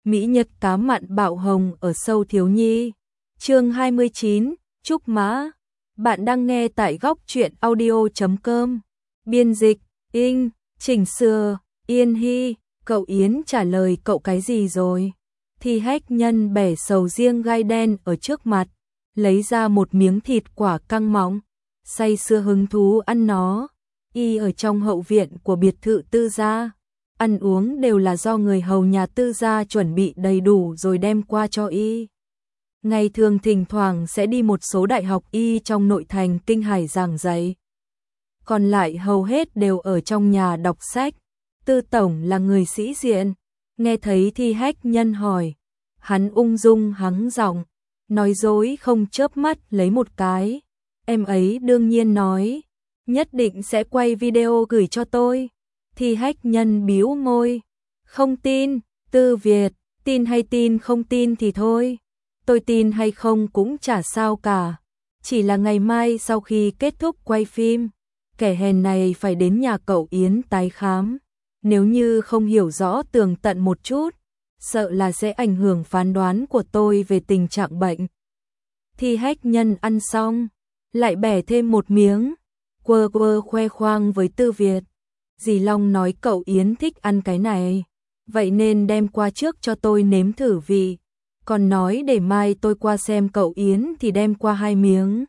Mỹ Nhật cá mặn bạo hồng ở sâu thiếu nhi. Chương 29, Trúc Mã. Bạn đang nghe tại góc truyện audio.com. Biên dịch, chỉnh sửa, Yên Hy. Cậu Yến trả lời cậu cái gì rồi? Thì Hách Nhân bẻ sầu riêng gai đen ở trước mặt, lấy ra một miếng thịt quả căng mỏng, say sưa hứng thú ăn nó. Y ở trong hậu viện của biệt thự Tư gia, ăn uống đều là do người hầu nhà Tư gia chuẩn bị đầy đủ rồi đem qua cho y. Ngày thường thỉnh thoảng sẽ đi một số đại học y trong nội thành Kinh Hải giảng dạy. Còn lại hầu hết đều ở trong nhà đọc sách. Tư tổng là người sĩ diện, nghe thấy thì Hách Nhân hỏi, hắn ung dung hắng giọng, nói dối không chớp mắt lấy một cái. Em ấy đương nhiên nói, nhất định sẽ quay video gửi cho tôi. Thì Hách Nhân bĩu môi, không tin. Tư Việt, tin hay tin không tin thì thôi, tôi tin hay không cũng chả sao cả. Chỉ là ngày mai sau khi kết thúc quay phim, kẻ hèn này phải đến nhà cậu Yến tái khám. Nếu như không hiểu rõ tường tận một chút, sợ là sẽ ảnh hưởng phán đoán của tôi về tình trạng bệnh. Thì Hách Nhân ăn xong, lại bẻ thêm một miếng, quơ quơ khoe khoang với Tư Việt. Dì Long nói cậu Yến thích ăn cái này, vậy nên đem qua trước cho tôi nếm thử vị. Còn nói để mai tôi qua xem cậu Yến thì đem qua 2 miếng.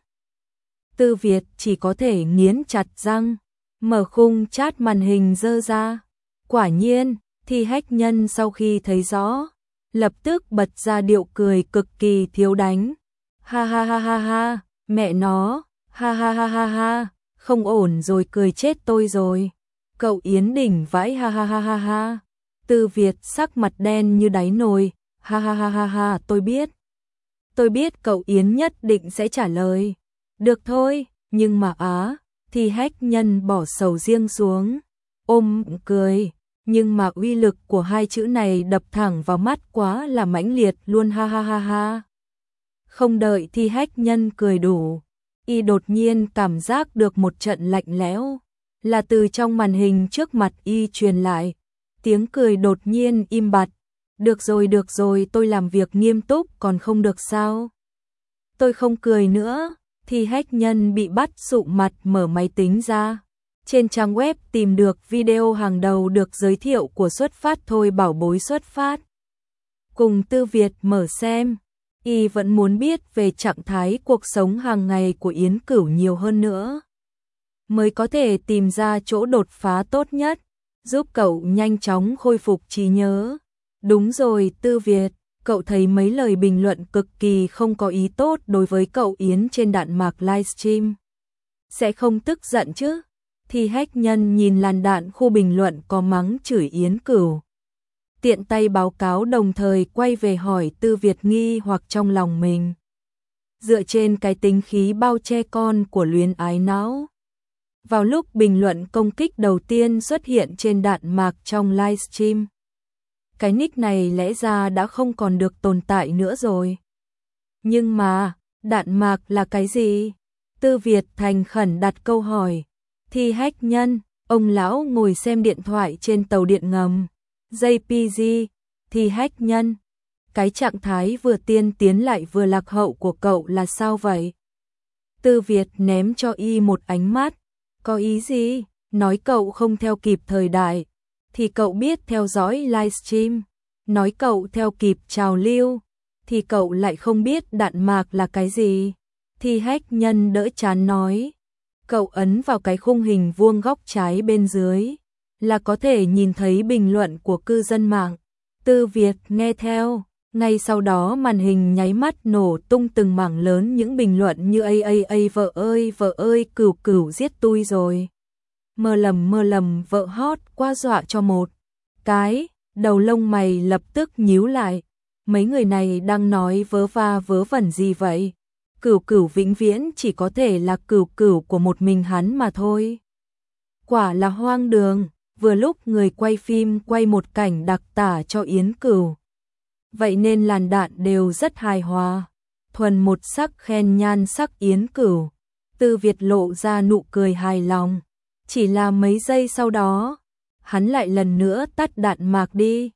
Tư Việt chỉ có thể nghiến chặt răng, mở khung chat màn hình dơ ra. Quả nhiên, thì Hách Nhân sau khi thấy rõ, lập tức bật ra điệu cười cực kỳ thiếu đánh. Ha ha ha ha ha, mẹ nó, ha ha ha ha ha, không ổn rồi, cười chết tôi rồi. Cậu Yến đỉnh vãi ha ha ha ha ha. Tư Việt sắc mặt đen như đáy nồi, ha ha ha ha ha, tôi biết cậu Yến nhất định sẽ trả lời. Được thôi, nhưng mà thì Hách Nhân bỏ sầu riêng xuống, ôm cười. Nhưng mà uy lực của 2 chữ này đập thẳng vào mắt quá là mãnh liệt luôn, ha ha ha ha. Không đợi thì Hách Nhân cười đủ, y đột nhiên cảm giác được một trận lạnh lẽo, là từ trong màn hình trước mặt y truyền lại. Tiếng cười đột nhiên im bặt. Được rồi, tôi làm việc nghiêm túc còn không được sao? Tôi không cười nữa. Thì Hách Nhân bị bắt sụ mặt mở máy tính ra. Trên trang web tìm được video hàng đầu được giới thiệu của Xuất Phát thôi, bảo bối Xuất Phát. Cùng Tư Việt mở xem, y vẫn muốn biết về trạng thái cuộc sống hàng ngày của Yến Cửu nhiều hơn nữa, mới có thể tìm ra chỗ đột phá tốt nhất, giúp cậu nhanh chóng khôi phục trí nhớ. Đúng rồi Tư Việt, cậu thấy mấy lời bình luận cực kỳ không có ý tốt đối với cậu Yến trên đạn mạc livestream, sẽ không tức giận chứ? Thì Hách Nhân nhìn làn đạn khu bình luận có mắng chửi Yến Cửu, tiện tay báo cáo, đồng thời quay về hỏi Tư Việt nghi hoặc trong lòng mình. Dựa trên cái tính khí bao che con của luyến ái não, vào lúc bình luận công kích đầu tiên xuất hiện trên đạn mạc trong livestream, cái nick này lẽ ra đã không còn được tồn tại nữa rồi. Nhưng mà, đạn mạc là cái gì? Tư Việt thành khẩn đặt câu hỏi. Thì Hách Nhân, ông lão ngồi xem điện thoại trên tàu điện ngầm. JPG, thì Hách Nhân, cái trạng thái vừa tiên tiến lại vừa lạc hậu của cậu là sao vậy? Tư Việt ném cho y một ánh mắt. Có ý gì? Nói cậu không theo kịp thời đại, thì cậu biết theo dõi livestream. Nói cậu theo kịp trào lưu, thì cậu lại không biết đạn mạc là cái gì. Thì Hách Nhân đỡ chán nói. Cậu ấn vào cái khung hình vuông góc trái bên dưới, là có thể nhìn thấy bình luận của cư dân mạng. Tư Việt nghe theo, ngay sau đó màn hình nháy mắt nổ tung từng mảng lớn những bình luận như vợ ơi, Cửu Cửu giết tui rồi. Mơ lầm, vợ hot quá, dọa cho một cái. Đầu lông mày lập tức nhíu lại. Mấy người này đang nói vớ va vớ vẩn gì vậy? Cửu Cửu vĩnh viễn chỉ có thể là Cửu Cửu của một mình hắn mà thôi. Quả là hoang đường. Vừa lúc người quay phim quay một cảnh đặc tả cho Yến Cửu, vậy nên làn đạn đều rất hài hòa, thuần một sắc khen nhan sắc Yến Cửu. Tư Việt lộ ra nụ cười hài lòng. Chỉ là mấy giây sau đó, hắn lại lần nữa tắt đạn mạc đi.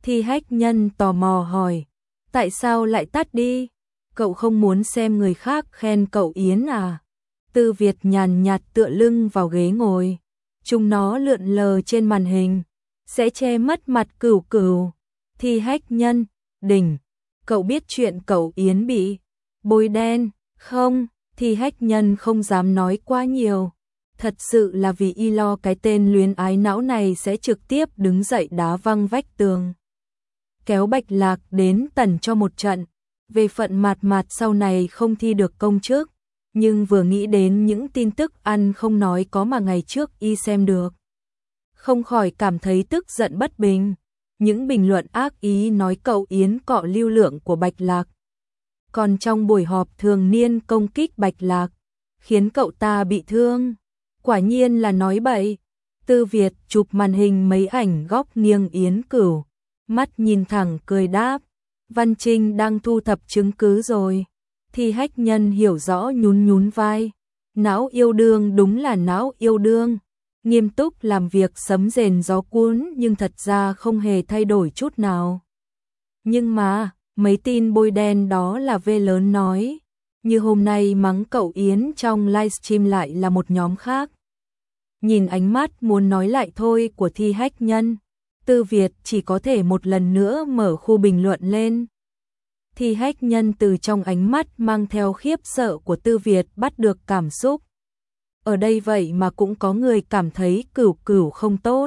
Thi Hách Nhân tò mò hỏi, tại sao lại tắt đi? Cậu không muốn xem người khác khen cậu Yến à? Tư Việt nhàn nhạt tựa lưng vào ghế ngồi. Chúng nó lượn lờ trên màn hình, sẽ che mất mặt Cửu Cửu. Thi Hách Nhân, đỉnh, cậu biết chuyện cậu Yến bị bôi đen không? Thi Hách Nhân không dám nói quá nhiều. Thật sự là vì y lo cái tên luyến ái não này sẽ trực tiếp đứng dậy đá văng vách tường. Kéo Bạch Lạc đến tần cho một trận. Về phận Mạt Mạt sau này không thi được công chức, nhưng vừa nghĩ đến những tin tức ăn không nói có mà ngày trước y xem được, không khỏi cảm thấy tức giận bất bình. Những bình luận ác ý nói cậu Yến cọ lưu lượng của Bạch Lạc. Còn trong buổi họp thường niên công kích Bạch Lạc, khiến cậu ta bị thương. Quả nhiên là nói bậy. Tư Việt chụp màn hình mấy ảnh góc nghiêng Yến Cửu, mắt nhìn thẳng cười đáp, Văn Trinh đang thu thập chứng cứ rồi. Thi Hách Nhân hiểu rõ nhún nhún vai. Não yêu đương đúng là não yêu đương. Nghiêm túc làm việc sấm rền gió cuốn nhưng thật ra không hề thay đổi chút nào. Nhưng mà, mấy tin bôi đen đó là V lớn nói. Như hôm nay mắng cậu Yến trong livestream lại là một nhóm khác. Nhìn ánh mắt muốn nói lại thôi của Thi Hách Nhân, Tư Việt chỉ có thể một lần nữa mở khu bình luận lên. Thi Hách Nhân từ trong ánh mắt mang theo khiếp sợ của Tư Việt bắt được cảm xúc. Ở đây vậy mà cũng có người cảm thấy Cửu Cửu không tốt.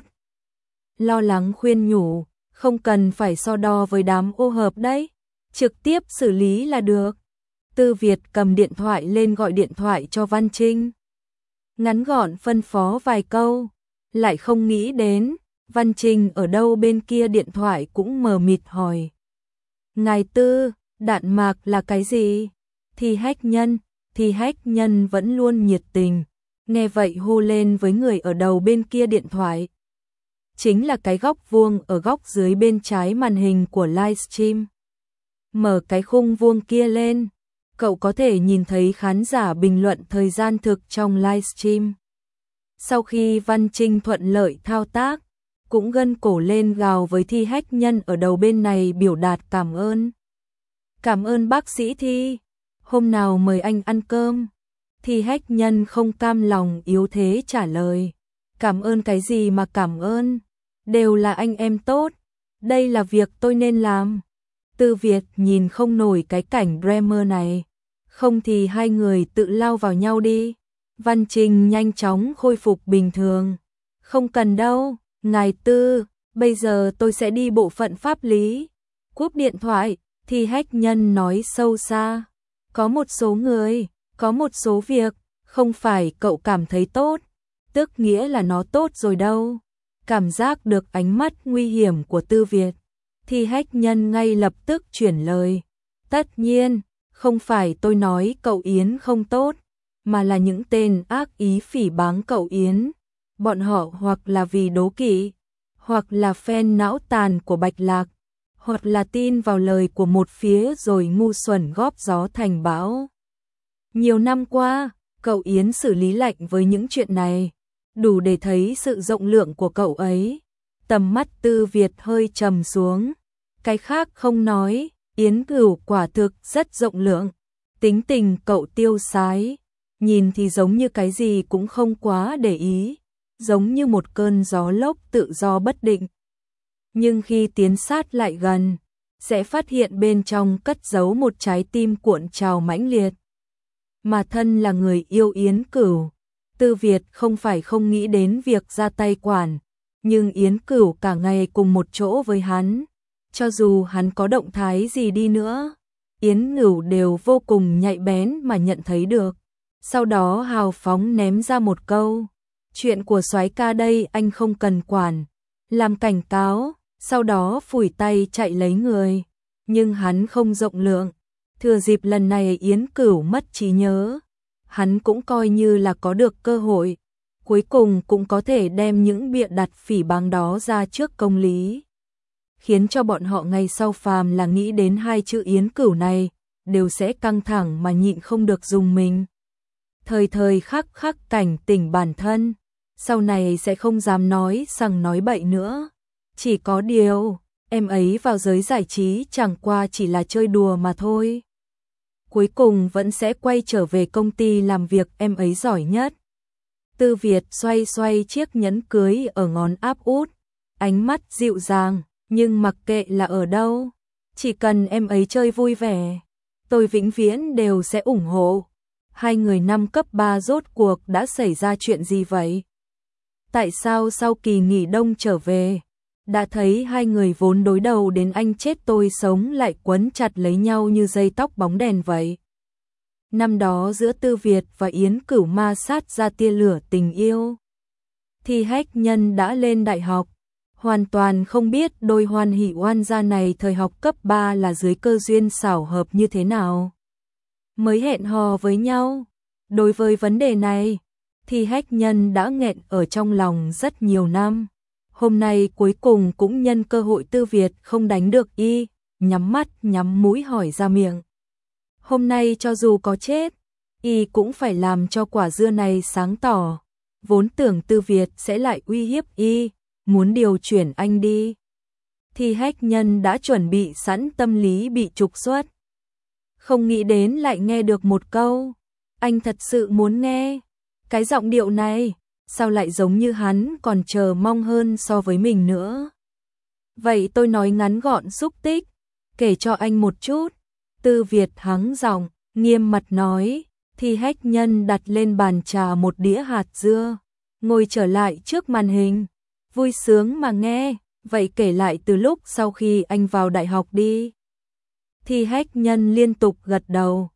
Lo lắng khuyên nhủ, không cần phải so đo với đám ô hợp đấy, trực tiếp xử lý là được. Tư Việt cầm điện thoại lên gọi điện thoại cho Văn Trinh. Ngắn gọn phân phó vài câu, lại không nghĩ đến, Văn Trinh ở đâu bên kia điện thoại cũng mờ mịt hỏi. Ngài Tư, đạn mạc là cái gì? Thi Hách Nhân vẫn luôn nhiệt tình, nghe vậy hô lên với người ở đầu bên kia điện thoại. Chính là cái góc vuông ở góc dưới bên trái màn hình của livestream. Mở cái khung vuông kia lên, cậu có thể nhìn thấy khán giả bình luận thời gian thực trong livestream. Sau khi Văn Trinh thuận lợi thao tác, cũng gân cổ lên gào với Thi Hách Nhân ở đầu bên này biểu đạt cảm ơn. Cảm ơn bác sĩ Thi, hôm nào mời anh ăn cơm. Thi Hách Nhân không cam lòng yếu thế trả lời. Cảm ơn cái gì mà cảm ơn, đều là anh em tốt, đây là việc tôi nên làm. Tư Việt nhìn không nổi cái cảnh drama này, không thì hai người tự lao vào nhau đi. Văn Trinh nhanh chóng khôi phục bình thường. Không cần đâu, ngài Tư, bây giờ tôi sẽ đi bộ phận pháp lý. Cúp điện thoại, Thi Hách Nhân nói sâu xa. Có một số người, có một số việc, không phải cậu cảm thấy tốt, tức nghĩa là nó tốt rồi đâu. Cảm giác được ánh mắt nguy hiểm của Tư Việt, Thi Hách Nhân ngay lập tức chuyển lời. Tất nhiên, không phải tôi nói cậu Yến không tốt, mà là những tên ác ý phỉ báng cậu Yến. Bọn họ hoặc là vì đố kỵ, hoặc là fan não tàn của Bạch Lạc, hoặc là tin vào lời của một phía rồi ngu xuẩn góp gió thành bão. Nhiều năm qua, cậu Yến xử lý lạnh với những chuyện này, đủ để thấy sự rộng lượng của cậu ấy. Tầm mắt Tư Việt hơi trầm xuống. Cái khác không nói, Yến Cửu quả thực rất rộng lượng. Tính tình cậu tiêu sái, nhìn thì giống như cái gì cũng không quá để ý, giống như một cơn gió lốc tự do bất định. Nhưng khi tiến sát lại gần, sẽ phát hiện bên trong cất giấu một trái tim cuộn trào mãnh liệt. Mà thân là người yêu Yến Cửu, Tư Việt không phải không nghĩ đến việc ra tay quản, nhưng Yến Cửu cả ngày cùng một chỗ với hắn, cho dù hắn có động thái gì đi nữa, Yến Cửu đều vô cùng nhạy bén mà nhận thấy được. Sau đó hào phóng ném ra một câu, chuyện của soái ca đây anh không cần quản, làm cảnh cáo, sau đó phủi tay chạy lấy người. Nhưng hắn không rộng lượng, thừa dịp lần này Yến Cửu mất trí nhớ, hắn cũng coi như là có được cơ hội, cuối cùng cũng có thể đem những bịa đặt phỉ báng đó ra trước công lý. Khiến cho bọn họ ngày sau phàm là nghĩ đến hai chữ Yến Cửu này, đều sẽ căng thẳng mà nhịn không được dùng mình. Thời thời khắc khắc cảnh tỉnh bản thân, sau này sẽ không dám nói sằng nói bậy nữa. Chỉ có điều, em ấy vào giới giải trí chẳng qua chỉ là chơi đùa mà thôi. Cuối cùng vẫn sẽ quay trở về công ty làm việc em ấy giỏi nhất. Tư Việt xoay xoay chiếc nhẫn cưới ở ngón áp út, ánh mắt dịu dàng, nhưng mặc kệ là ở đâu, chỉ cần em ấy chơi vui vẻ, tôi vĩnh viễn đều sẽ ủng hộ. Hai người năm cấp 3 rốt cuộc đã xảy ra chuyện gì vậy? Tại sao sau kỳ nghỉ đông trở về, đã thấy hai người vốn đối đầu đến anh chết tôi sống lại quấn chặt lấy nhau như dây tóc bóng đèn vậy? Năm đó giữa Tư Việt và Yến Cửu ma sát ra tia lửa tình yêu. Thì Hách Nhân đã lên đại học, hoàn toàn không biết đôi hoan hỷ oan gia này thời học cấp 3 là dưới cơ duyên xảo hợp như thế nào mới hẹn hò với nhau. Đối với vấn đề này, thì Hách Nhân đã nghẹn ở trong lòng rất nhiều năm. Hôm nay cuối cùng cũng nhân cơ hội Tư Việt không đánh được y, nhắm mắt nhắm mũi hỏi ra miệng. Hôm nay cho dù có chết, y cũng phải làm cho quả dưa này sáng tỏ. Vốn tưởng Tư Việt sẽ lại uy hiếp y, muốn điều chuyển anh đi. Thì Hách Nhân đã chuẩn bị sẵn tâm lý bị trục xuất. Không nghĩ đến lại nghe được một câu, anh thật sự muốn nghe. Cái giọng điệu này, sao lại giống như hắn còn chờ mong hơn so với mình nữa. Vậy tôi nói ngắn gọn xúc tích, kể cho anh một chút. Tư Việt hắng giọng, nghiêm mặt nói, thì Hách Nhân đặt lên bàn trà một đĩa hạt dưa, ngồi trở lại trước màn hình, vui sướng mà nghe. Vậy kể lại từ lúc sau khi anh vào đại học đi. Thì Hách Nhân liên tục gật đầu,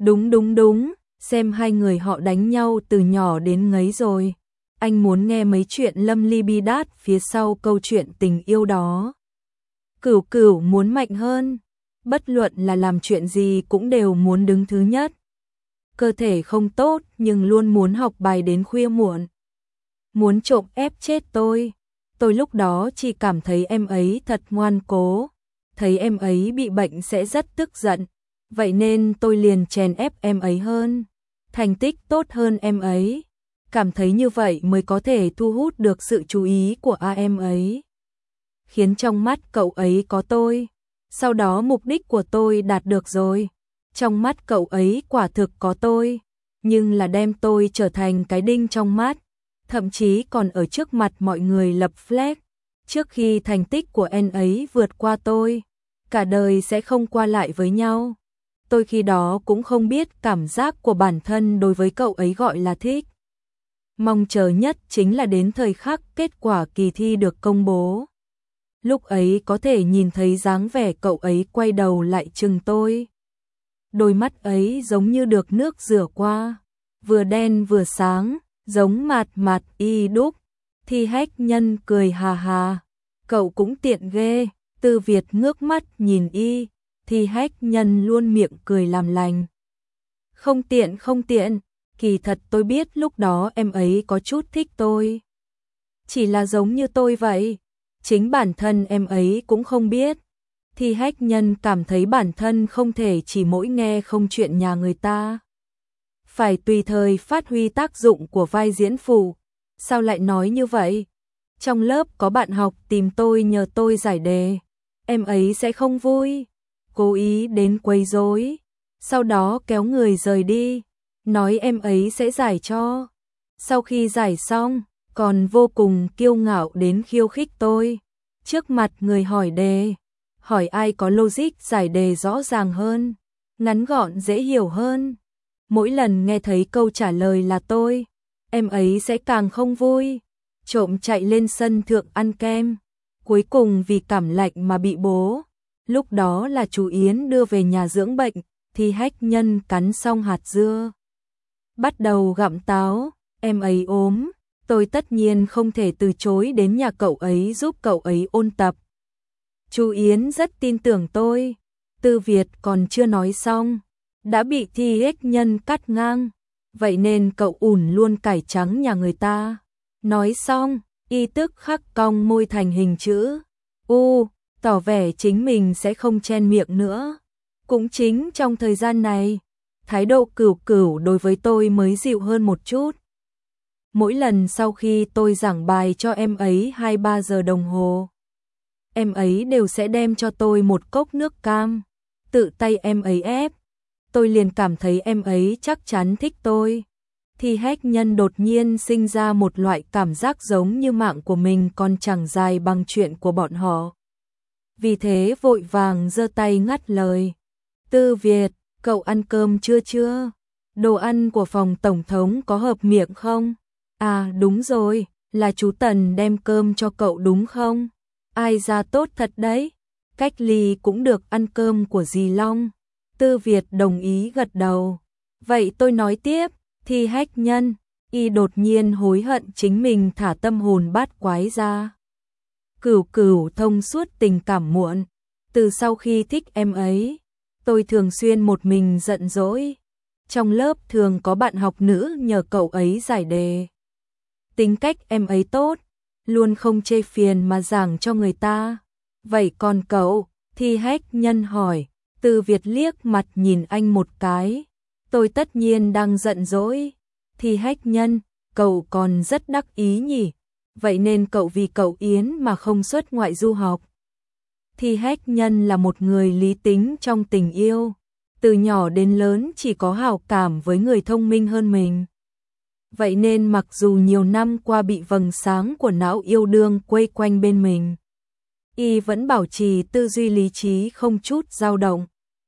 đúng, xem hai người họ đánh nhau từ nhỏ đến ngấy rồi. Anh muốn nghe mấy chuyện lâm ly bi đát phía sau câu chuyện tình yêu đó. Cửu Cửu muốn mạnh hơn, bất luận là làm chuyện gì cũng đều muốn đứng thứ nhất. Cơ thể không tốt nhưng luôn muốn học bài đến khuya muộn. Muốn trộm ép chết tôi. Tôi lúc đó chỉ cảm thấy em ấy thật ngoan cố, thấy em ấy bị bệnh sẽ rất tức giận, vậy nên tôi liền chèn ép em ấy hơn, thành tích tốt hơn em ấy, cảm thấy như vậy mới có thể thu hút được sự chú ý của em ấy, khiến trong mắt cậu ấy có tôi. Sau đó mục đích của tôi đạt được rồi, trong mắt cậu ấy quả thực có tôi, nhưng là đem tôi trở thành cái đinh trong mắt. Thậm chí còn ở trước mặt mọi người lập flag, trước khi thành tích của anh ấy vượt qua tôi, cả đời sẽ không qua lại với nhau. Tôi khi đó cũng không biết cảm giác của bản thân đối với cậu ấy gọi là thích. Mong chờ nhất chính là đến thời khắc kết quả kỳ thi được công bố. Lúc ấy có thể nhìn thấy dáng vẻ cậu ấy quay đầu lại chừng tôi. Đôi mắt ấy giống như được nước rửa qua, vừa đen vừa sáng, giống mạt y đúc. Thì Hách Nhân cười hà hà, cậu cũng tiện ghê. Tư Việt ngước mắt nhìn y, thì Hách Nhân luôn miệng cười làm lành. Không tiện, kỳ thật tôi biết lúc đó em ấy có chút thích tôi. Chỉ là giống như tôi vậy, chính bản thân em ấy cũng không biết. Thì Hách Nhân cảm thấy bản thân không thể chỉ mỗi nghe không chuyện nhà người ta, phải tùy thời phát huy tác dụng của vai diễn phụ. Sao lại nói như vậy? Trong lớp có bạn học tìm tôi nhờ tôi giải đề, em ấy sẽ không vui, cố ý đến quấy rối, sau đó kéo người rời đi, nói em ấy sẽ giải cho. Sau khi giải xong, còn vô cùng kiêu ngạo đến khiêu khích tôi, trước mặt người hỏi đề, hỏi ai có logic giải đề rõ ràng hơn, ngắn gọn dễ hiểu hơn. Mỗi lần nghe thấy câu trả lời là tôi, em ấy sẽ càng không vui, trộm chạy lên sân thượng ăn kem, cuối cùng vì cảm lạnh mà bị bố. Lúc đó là chú Yến đưa về nhà dưỡng bệnh, thì Hách Nhân cắn xong hạt dưa, bắt đầu gặm táo, em ấy ốm, tôi tất nhiên không thể từ chối đến nhà cậu ấy giúp cậu ấy ôn tập. Chú Yến rất tin tưởng tôi. Tư Việt còn chưa nói xong, đã bị Thi Hách Nhân cắt ngang, vậy nên cậu ủn luôn cải trắng nhà người ta. Nói xong, y tức khắc cong môi thành hình chữ U, tỏ vẻ chính mình sẽ không chen miệng nữa. Cũng chính trong thời gian này, thái độ Cửu Cửu đối với tôi mới dịu hơn một chút. Mỗi lần sau khi tôi giảng bài cho em ấy 2-3 giờ đồng hồ, em ấy đều sẽ đem cho tôi một cốc nước cam, tự tay em ấy ép. Tôi liền cảm thấy em ấy chắc chắn thích tôi. Thì Hách Nhân đột nhiên sinh ra một loại cảm giác giống như mạng của mình còn chẳng dài bằng chuyện của bọn họ. Vì thế vội vàng giơ tay ngắt lời. Tư Việt, cậu ăn cơm chưa? Đồ ăn của phòng tổng thống có hợp miệng không? À đúng rồi, là chú Tần đem cơm cho cậu đúng không? Ai ra tốt thật đấy. Cách ly cũng được ăn cơm của dì Long. Tư Việt đồng ý gật đầu. Vậy tôi nói tiếp, thì Hách Nhân, y đột nhiên hối hận chính mình thả tâm hồn bát quái ra. Cửu Cửu thông suốt tình cảm muộn. Từ sau khi thích em ấy, tôi thường xuyên một mình giận dỗi. Trong lớp thường có bạn học nữ nhờ cậu ấy giải đề. Tính cách em ấy tốt, luôn không chê phiền mà giảng cho người ta. Vậy còn cậu? Thì Hách Nhân hỏi. Từ Việt liếc mặt nhìn anh một cái. Tôi tất nhiên đang giận dỗi. Thì Hách Nhân, cậu còn rất đắc ý nhỉ? Vậy nên cậu vì cậu Yến mà không xuất ngoại du học. Thì Hách Nhân là một người lý tính trong tình yêu. Từ nhỏ đến lớn chỉ có hảo cảm với người thông minh hơn mình. Vậy nên mặc dù nhiều năm qua bị vầng sáng của não yêu đương quây quanh bên mình, y vẫn bảo trì tư duy lý trí không chút dao động.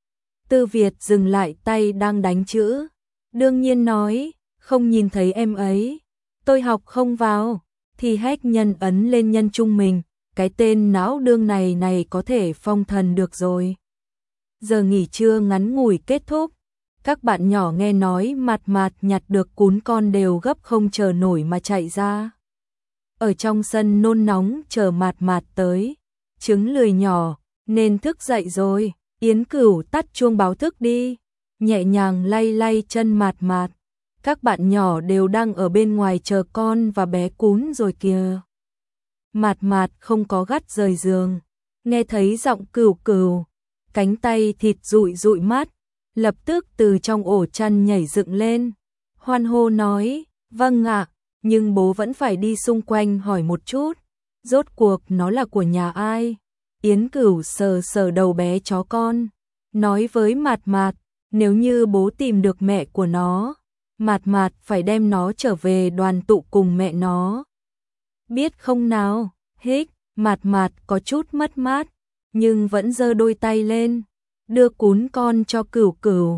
Tư Việt dừng lại tay đang đánh chữ. Đương nhiên nói, không nhìn thấy em ấy. Tôi học không vào. Thì Hách Nhân ấn lên nhân trung mình. Cái tên não đương này có thể phong thần được rồi. Giờ nghỉ trưa ngắn ngủi kết thúc. Các bạn nhỏ nghe nói Mạt Mạt nhặt được cún con đều gấp không chờ nổi mà chạy ra. Ở trong sân nôn nóng chờ Mạt Mạt tới. Trứng lười nhỏ, nên thức dậy rồi. Yến Cửu tắt chuông báo thức đi. Nhẹ nhàng lay lay chân Mạt Mạt. Các bạn nhỏ đều đang ở bên ngoài chờ con và bé cún rồi kìa. Mạt Mạt không có gắt rời giường. Nghe thấy giọng Cửu Cửu, cánh tay thịt rụi rụi mắt, lập tức từ trong ổ chăn nhảy dựng lên. Hoan hô nói, vâng ạ, nhưng bố vẫn phải đi xung quanh hỏi một chút. Rốt cuộc nó là của nhà ai? Yến Cửu sờ sờ đầu bé chó con, nói với Mạt Mạt, nếu như bố tìm được mẹ của nó, Mạt Mạt phải đem nó trở về đoàn tụ cùng mẹ nó. Biết không nào? Hích, Mạt Mạt có chút mất mát, nhưng vẫn giơ đôi tay lên, đưa cún con cho Cửu Cửu.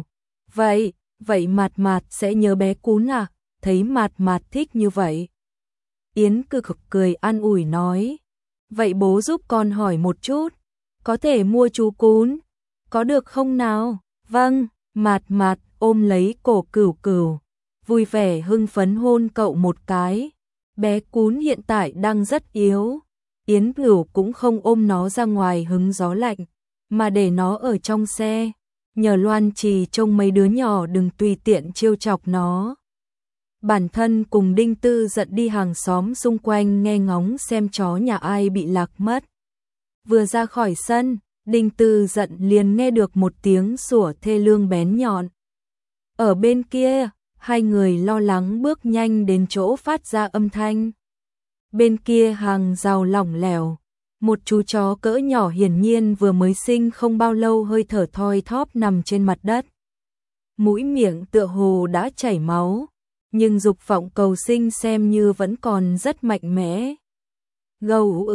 Vậy Mạt Mạt sẽ nhớ bé cún à? Thấy Mạt Mạt thích như vậy. Yến Cửu cười an ủi nói, vậy bố giúp con hỏi một chút, có thể mua chú cún, có được không nào? Vâng, Mạt Mạt ôm lấy cổ Cửu Cửu, vui vẻ hưng phấn hôn cậu một cái. Bé cún hiện tại đang rất yếu. Yến Cửu cũng không ôm nó ra ngoài hứng gió lạnh, mà để nó ở trong xe, nhờ Loan Trì trông mấy đứa nhỏ đừng tùy tiện trêu chọc nó. Bản thân cùng Đinh Tư giận đi hàng xóm xung quanh nghe ngóng xem chó nhà ai bị lạc mất. Vừa ra khỏi sân, Đinh Tư giận liền nghe được một tiếng sủa thê lương bén nhọn. Ở bên kia, hai người lo lắng bước nhanh đến chỗ phát ra âm thanh. Bên kia hàng rào lỏng lẻo, một chú chó cỡ nhỏ hiển nhiên vừa mới sinh không bao lâu hơi thở thoi thóp nằm trên mặt đất. Mũi miệng tựa hồ đã chảy máu, nhưng dục vọng cầu sinh xem như vẫn còn rất mạnh mẽ. Gâu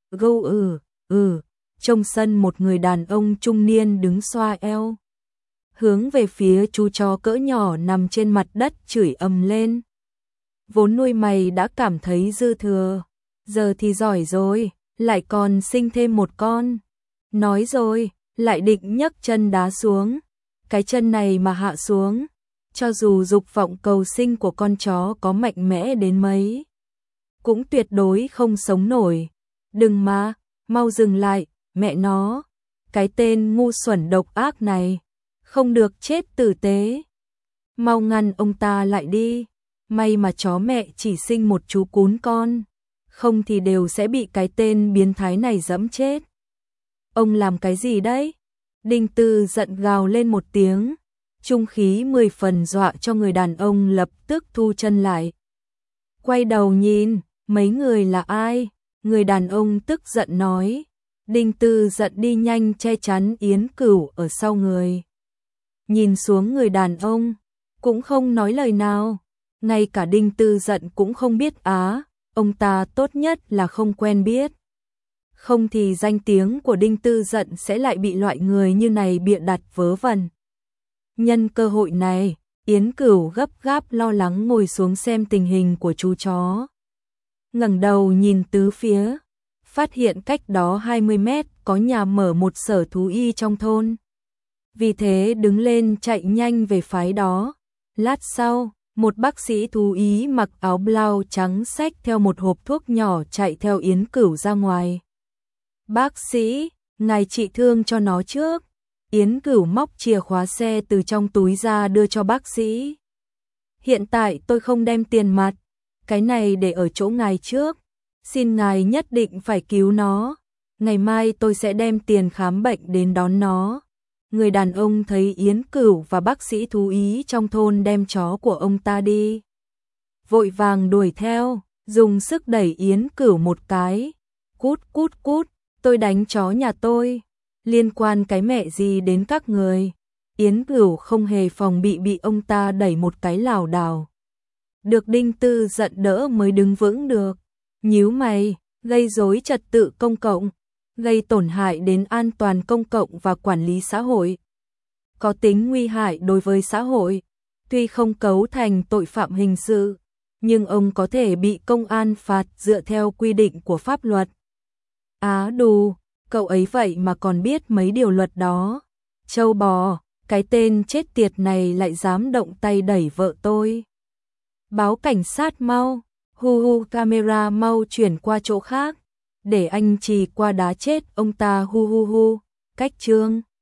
trong sân một người đàn ông trung niên đứng xoa eo, hướng về phía chú chó cỡ nhỏ nằm trên mặt đất chửi ầm lên. Vốn nuôi mày đã cảm thấy dư thừa, giờ thì giỏi rồi, lại còn sinh thêm một con. Nói rồi, lại định nhấc chân đá xuống. Cái chân này mà hạ xuống, cho dù dục vọng cầu sinh của con chó có mạnh mẽ đến mấy, cũng tuyệt đối không sống nổi. Đừng mà, mau dừng lại, mẹ nó. Cái tên ngu xuẩn độc ác này, không được chết tử tế. Mau ngăn ông ta lại đi. May mà chó mẹ chỉ sinh một chú cún con, không thì đều sẽ bị cái tên biến thái này giẫm chết. Ông làm cái gì đấy? Đinh Tư giận gào lên một tiếng, trung khí 10 phần dọa cho người đàn ông lập tức thu chân lại. Quay đầu nhìn, mấy người là ai? Người đàn ông tức giận nói, Đinh Tư giận đi nhanh che chắn Yến Cửu ở sau người. Nhìn xuống người đàn ông, cũng không nói lời nào. Ngay cả Đinh Tư giận cũng không biết ông ta tốt nhất là không quen biết. Không thì danh tiếng của Đinh Tư giận sẽ lại bị loại người như này bịa đặt vớ vẩn. Nhân cơ hội này, Yến Cửu gấp gáp lo lắng ngồi xuống xem tình hình của chú chó. Ngẩng đầu nhìn tứ phía, phát hiện cách đó 20 mét có nhà mở một sở thú y trong thôn. Vì thế đứng lên chạy nhanh về phái đó. Lát sau, một bác sĩ thú y mặc áo blau trắng xách theo một hộp thuốc nhỏ chạy theo Yến Cửu ra ngoài. Bác sĩ, ngài trị thương cho nó trước. Yến Cửu móc chìa khóa xe từ trong túi ra đưa cho bác sĩ. Hiện tại tôi không đem tiền mặt, cái này để ở chỗ ngài trước. Xin ngài nhất định phải cứu nó. Ngày mai tôi sẽ đem tiền khám bệnh đến đón nó. Người đàn ông thấy Yến Cửu và bác sĩ thú y trong thôn đem chó của ông ta đi, vội vàng đuổi theo, dùng sức đẩy Yến Cửu một cái. Cút cút cút, tôi đánh chó nhà tôi. Liên quan cái mẹ gì đến các người. Yến Cửu không hề phòng bị ông ta đẩy một cái lảo đảo. Được Đinh Tư giận đỡ mới đứng vững được. Nhíu mày, gây rối trật tự công cộng, gây tổn hại đến an toàn công cộng và quản lý xã hội. Có tính nguy hại đối với xã hội. Tuy không cấu thành tội phạm hình sự, nhưng ông có thể bị công an phạt dựa theo quy định của pháp luật. Đù, cậu ấy vậy mà còn biết mấy điều luật đó. Châu bò, cái tên chết tiệt này lại dám động tay đẩy vợ tôi. Báo cảnh sát mau, camera mau chuyển qua chỗ khác, để anh Trì qua đá chết ông ta. Cách chương